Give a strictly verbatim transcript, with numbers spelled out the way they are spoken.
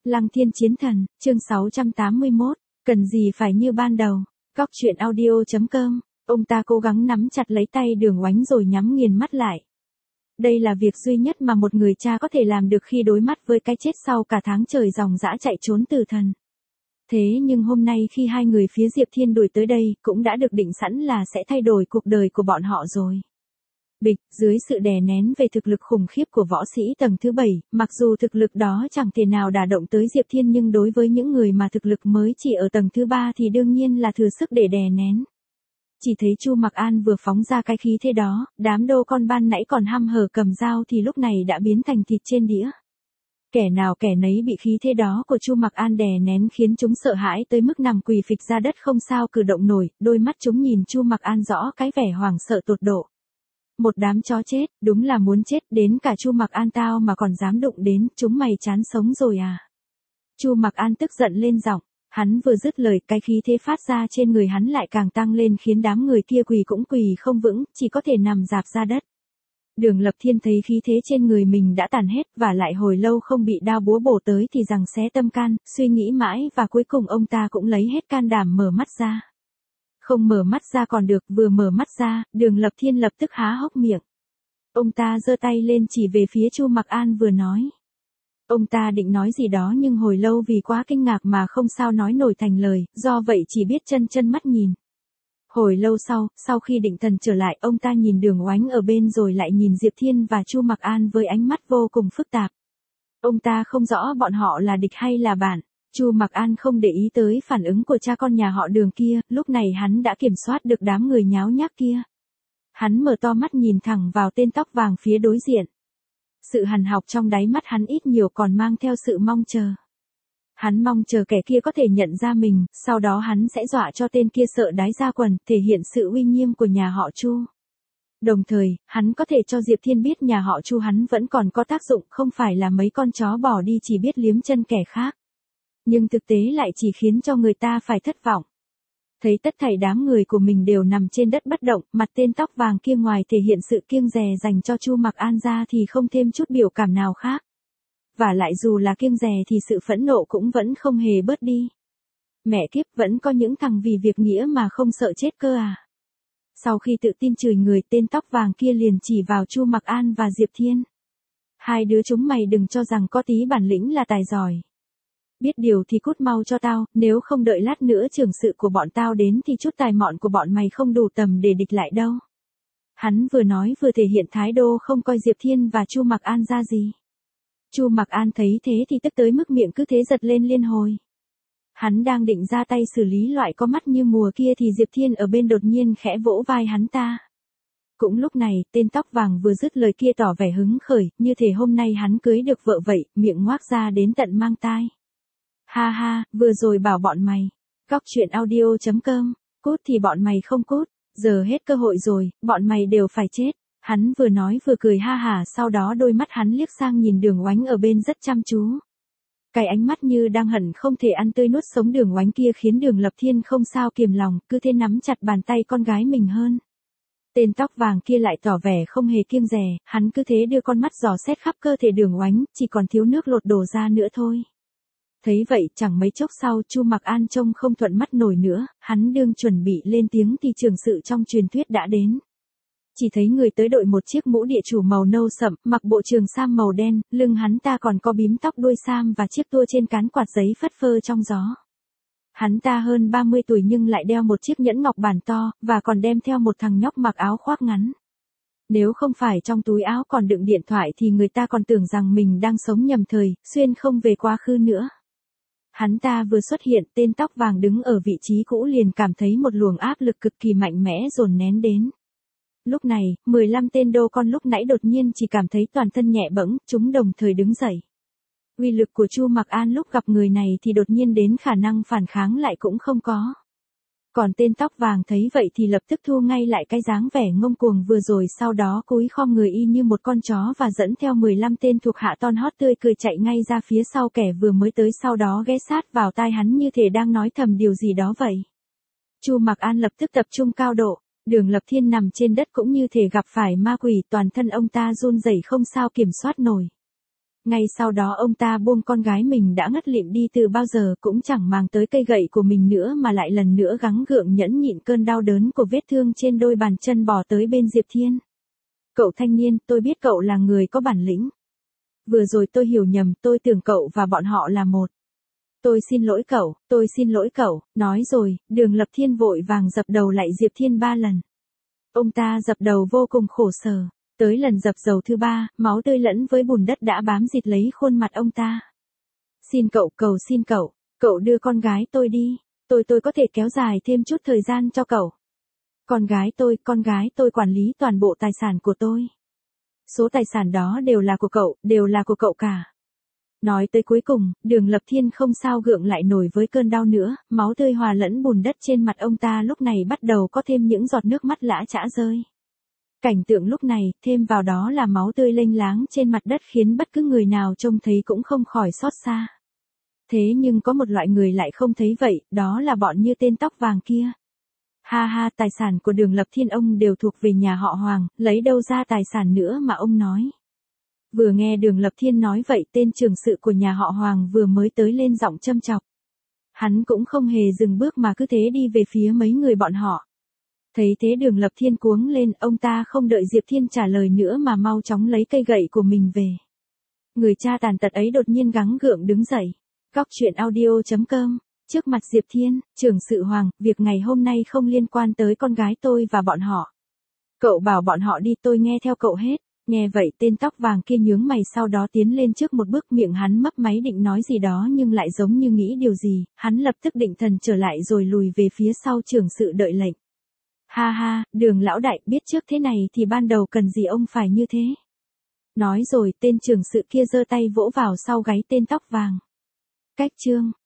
Lăng Thiên Chiến Thần, chương sáu trăm tám mươi mốt, cần gì phải như ban đầu. Cóc truyện audio chấm com, ông ta cố gắng nắm chặt lấy tay Đường Oánh rồi nhắm nghiền mắt lại. Đây là việc duy nhất mà một người cha có thể làm được khi đối mặt với cái chết sau cả tháng trời ròng rã chạy trốn từ thần. Thế nhưng hôm nay khi hai người phía Diệp Thiên đuổi tới đây, cũng đã được định sẵn là sẽ thay đổi cuộc đời của bọn họ rồi. Bịch, dưới sự đè nén về thực lực khủng khiếp của võ sĩ tầng thứ bảy, mặc dù thực lực đó chẳng thể nào đả động tới Diệp Thiên nhưng đối với những người mà thực lực mới chỉ ở tầng thứ ba thì đương nhiên là thừa sức để đè nén. Chỉ thấy Chu Mặc An vừa phóng ra cái khí thế đó, đám đô con ban nãy còn hăm hở cầm dao thì lúc này đã biến thành thịt trên đĩa. Kẻ nào kẻ nấy bị khí thế đó của Chu Mặc An đè nén khiến chúng sợ hãi tới mức nằm quỳ phịch ra đất không sao cử động nổi, đôi mắt chúng nhìn Chu Mặc An rõ cái vẻ hoảng sợ tột độ. Một đám chó chết, đúng là muốn chết, đến cả Chu Mặc An tao mà còn dám đụng đến, chúng mày chán sống rồi à. Chu Mặc An tức giận lên giọng, hắn vừa dứt lời cái khí thế phát ra trên người hắn lại càng tăng lên khiến đám người kia quỳ cũng quỳ không vững, chỉ có thể nằm rạp ra đất. Đường Lập Thiên thấy khí thế trên người mình đã tàn hết và lại hồi lâu không bị đao búa bổ tới thì giằng xé tâm can, suy nghĩ mãi và cuối cùng ông ta cũng lấy hết can đảm mở mắt ra. Không mở mắt ra còn được, vừa mở mắt ra, Đường Lập Thiên lập tức há hốc miệng. Ông ta giơ tay lên chỉ về phía Chu Mặc An vừa nói. Ông ta định nói gì đó nhưng hồi lâu vì quá kinh ngạc mà không sao nói nổi thành lời, do vậy chỉ biết chân chân mắt nhìn. Hồi lâu sau, sau khi định thần trở lại, ông ta nhìn Đường Oánh ở bên rồi lại nhìn Diệp Thiên và Chu Mặc An với ánh mắt vô cùng phức tạp. Ông ta không rõ bọn họ là địch hay là bạn. Chu Mặc An không để ý tới phản ứng của cha con nhà họ Đường kia, lúc này hắn đã kiểm soát được đám người nháo nhác kia. Hắn mở to mắt nhìn thẳng vào tên tóc vàng phía đối diện. Sự hằn học trong đáy mắt hắn ít nhiều còn mang theo sự mong chờ. Hắn mong chờ kẻ kia có thể nhận ra mình, sau đó hắn sẽ dọa cho tên kia sợ đái ra quần, thể hiện sự uy nghiêm của nhà họ Chu. Đồng thời, hắn có thể cho Diệp Thiên biết nhà họ Chu hắn vẫn còn có tác dụng, không phải là mấy con chó bỏ đi chỉ biết liếm chân kẻ khác. Nhưng thực tế lại chỉ khiến cho người ta phải thất vọng. Thấy tất thảy đám người của mình đều nằm trên đất bất động, mặt tên tóc vàng kia ngoài thể hiện sự kiêng dè dành cho Chu Mặc An ra thì không thêm chút biểu cảm nào khác. Và lại dù là kiêng dè thì sự phẫn nộ cũng vẫn không hề bớt đi. Mẹ kiếp, vẫn có những thằng vì việc nghĩa mà không sợ chết cơ à. Sau khi tự tin chửi người, tên tóc vàng kia liền chỉ vào Chu Mặc An và Diệp Thiên. Hai đứa chúng mày đừng cho rằng có tí bản lĩnh là tài giỏi. Biết điều thì cút mau cho tao, nếu không đợi lát nữa trưởng sự của bọn tao đến thì chút tài mọn của bọn mày không đủ tầm để địch lại đâu. Hắn vừa nói vừa thể hiện thái độ không coi Diệp Thiên và Chu Mặc An ra gì. Chu Mặc An thấy thế thì tức tới mức miệng cứ thế giật lên liên hồi. Hắn đang định ra tay xử lý loại có mắt như mùa kia thì Diệp Thiên ở bên đột nhiên khẽ vỗ vai hắn ta. Cũng lúc này, tên tóc vàng vừa dứt lời kia tỏ vẻ hứng khởi, như thể hôm nay hắn cưới được vợ vậy, miệng ngoác ra đến tận mang tai. Ha ha, vừa rồi bảo bọn mày. Cóc truyện audio chấm com, cút thì bọn mày không cút, giờ hết cơ hội rồi, bọn mày đều phải chết. Hắn vừa nói vừa cười ha hả, sau đó đôi mắt hắn liếc sang nhìn Đường Oánh ở bên rất chăm chú. Cái ánh mắt như đang hận không thể ăn tươi nuốt sống Đường Oánh kia khiến Đường Lập Thiên không sao kiềm lòng, cứ thế nắm chặt bàn tay con gái mình hơn. Tên tóc vàng kia lại tỏ vẻ không hề kiêng dè, hắn cứ thế đưa con mắt dò xét khắp cơ thể Đường Oánh, chỉ còn thiếu nước lột đổ ra nữa thôi. Thấy vậy, chẳng mấy chốc sau, Chu Mặc An trông không thuận mắt nổi nữa, hắn đương chuẩn bị lên tiếng thì trường sự trong truyền thuyết đã đến. Chỉ thấy người tới đội một chiếc mũ địa chủ màu nâu sậm, mặc bộ trường sam màu đen, lưng hắn ta còn có bím tóc đuôi sam và chiếc tua trên cán quạt giấy phất phơ trong gió. Hắn ta hơn ba mươi tuổi nhưng lại đeo một chiếc nhẫn ngọc bản to, và còn đem theo một thằng nhóc mặc áo khoác ngắn. Nếu không phải trong túi áo còn đựng điện thoại thì người ta còn tưởng rằng mình đang sống nhầm thời, xuyên không về quá khứ nữa. Hắn ta vừa xuất hiện, tên tóc vàng đứng ở vị trí cũ liền cảm thấy một luồng áp lực cực kỳ mạnh mẽ dồn nén đến. Lúc này, mười lăm tên đô con lúc nãy đột nhiên chỉ cảm thấy toàn thân nhẹ bẫng, chúng đồng thời đứng dậy. Uy lực của Chu Mặc An lúc gặp người này thì đột nhiên đến khả năng phản kháng lại cũng không có. Còn tên tóc vàng thấy vậy thì lập tức thu ngay lại cái dáng vẻ ngông cuồng vừa rồi, sau đó cúi khom người y như một con chó và dẫn theo mười lăm tên thuộc hạ ton hót tươi cười chạy ngay ra phía sau kẻ vừa mới tới, sau đó ghé sát vào tai hắn như thể đang nói thầm điều gì đó vậy. Chu Mặc An lập tức tập trung cao độ. Đường Lập Thiên nằm trên đất cũng như thể gặp phải ma quỷ, toàn thân ông ta run rẩy không sao kiểm soát nổi. Ngay sau đó ông ta buông con gái mình đã ngất lịm đi từ bao giờ cũng chẳng màng tới cây gậy của mình nữa mà lại lần nữa gắng gượng nhẫn nhịn cơn đau đớn của vết thương trên đôi bàn chân bò tới bên Diệp Thiên. Cậu thanh niên, tôi biết cậu là người có bản lĩnh. Vừa rồi tôi hiểu nhầm, tôi tưởng cậu và bọn họ là một. Tôi xin lỗi cậu, tôi xin lỗi cậu, nói rồi, Đường Lập Thiên vội vàng dập đầu lại Diệp Thiên ba lần. Ông ta dập đầu vô cùng khổ sở. Tới lần dập dầu thứ ba, máu tươi lẫn với bùn đất đã bám dịt lấy khuôn mặt ông ta. Xin cậu, cầu xin cậu, cậu đưa con gái tôi đi, tôi tôi có thể kéo dài thêm chút thời gian cho cậu. Con gái tôi, con gái tôi quản lý toàn bộ tài sản của tôi. Số tài sản đó đều là của cậu, đều là của cậu cả. Nói tới cuối cùng, Đường Lập Thiên không sao gượng lại nổi với cơn đau nữa, máu tươi hòa lẫn bùn đất trên mặt ông ta lúc này bắt đầu có thêm những giọt nước mắt lã chã rơi. Cảnh tượng lúc này, thêm vào đó là máu tươi lênh láng trên mặt đất khiến bất cứ người nào trông thấy cũng không khỏi xót xa. Thế nhưng có một loại người lại không thấy vậy, đó là bọn như tên tóc vàng kia. Ha ha, tài sản của Đường Lập Thiên ông đều thuộc về nhà họ Hoàng, lấy đâu ra tài sản nữa mà ông nói. Vừa nghe Đường Lập Thiên nói vậy, tên trưởng sự của nhà họ Hoàng vừa mới tới lên giọng châm chọc. Hắn cũng không hề dừng bước mà cứ thế đi về phía mấy người bọn họ. Thấy thế Đường Lập Thiên cuống lên, ông ta không đợi Diệp Thiên trả lời nữa mà mau chóng lấy cây gậy của mình về. Người cha tàn tật ấy đột nhiên gắng gượng đứng dậy. Góc truyện audio chấm com. Trước mặt Diệp Thiên, trưởng sự Hoàng, việc ngày hôm nay không liên quan tới con gái tôi và bọn họ. Cậu bảo bọn họ đi, tôi nghe theo cậu hết. Nghe vậy tên tóc vàng kia nhướng mày, sau đó tiến lên trước một bước, miệng hắn mấp máy định nói gì đó nhưng lại giống như nghĩ điều gì, hắn lập tức định thần trở lại rồi lùi về phía sau trưởng sự đợi lệnh. Ha ha, Đường lão đại, biết trước thế này thì ban đầu cần gì ông phải như thế. Nói rồi tên trưởng sự kia giơ tay vỗ vào sau gáy tên tóc vàng. Cách chương